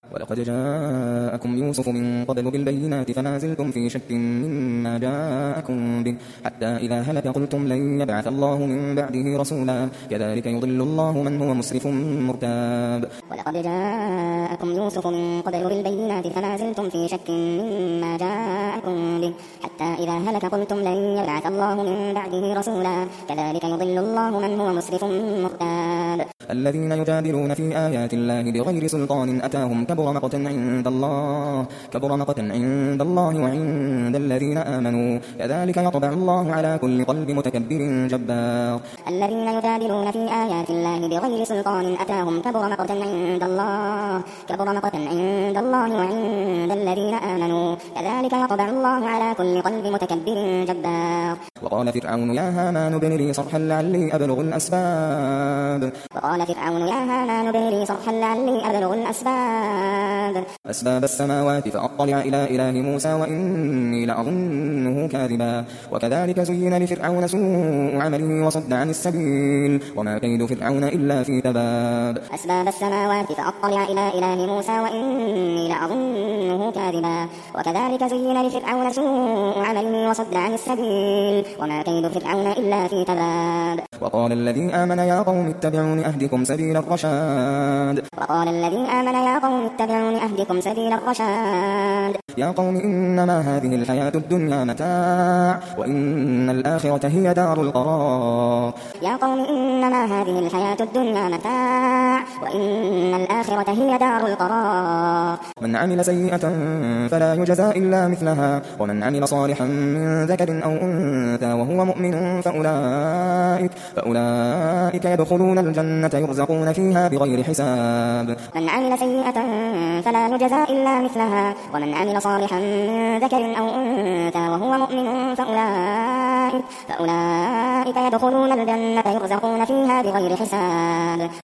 ولقد جاءكم يوسف من قبل بالبينات فما زلتم في شك مما جاءكم به حتى إذا هلك قلتم لن يبعث الله من بعده رسولا كذلك يضل الله من هو مسرف مرتاب. ولقد جاءكم يوسف من قبل بالبينات فما زلتم في شك مما جاءكم به حتى إذا هلك قلتم لن يبعث الله من بعده رسولا كذلك يضل الله من هو مسرف مرتاب. الذين يجادلون في آيات الله بغير سلطان أتاهم كبر مقتا عند الله وعند الذين آمنوا كذلك يطبع الله على كل قلب متكبر جبار. الذين يجادلون في آيات الله بغير سلطان أتاهم كبر مقتا عند الله وعند الذين آمنوا كذلك يطبع الله على كل قلب متكبر جبار. وقال فرعون يا هامان ابن لي صرحا لعلي أبلغ الأسباب أسباب السماوات فأطلع إلى إله موسى وإني لأظنه كاذبا. وكذلك زين لفرعون سوء عمله وصد عن السبيل وما كيد فرعون إلا في تباب. أسباب السماوات فأطلع إلى إله موسى وإني لأظنه كاذبا. وكذلك زين لفرعون سوء عمله وصد عن السبيل وما كيد فرعون إلا في تباب. وقال الذي آمن يا قوم اتبعون أهدكم سبيل الرشاد يا قوم إنما هذه الحياة الدنيا متاع وإن الآخرة هي دار القرار. من عمل سيئة فلا يجزى إلا مثلها ومن عمل صالحا من ذكر أو أنثى وهو مؤمن فأولئك يدخلون الجنة يرزقون فيها بغير حساب. من عمل سيئة فلا يجزى إلا مثلها ومن عمل صالحا من ذكر أو أنثى وهو مؤمن فأولئك يدخلون الجنة يرزقون فيها بغير حساب.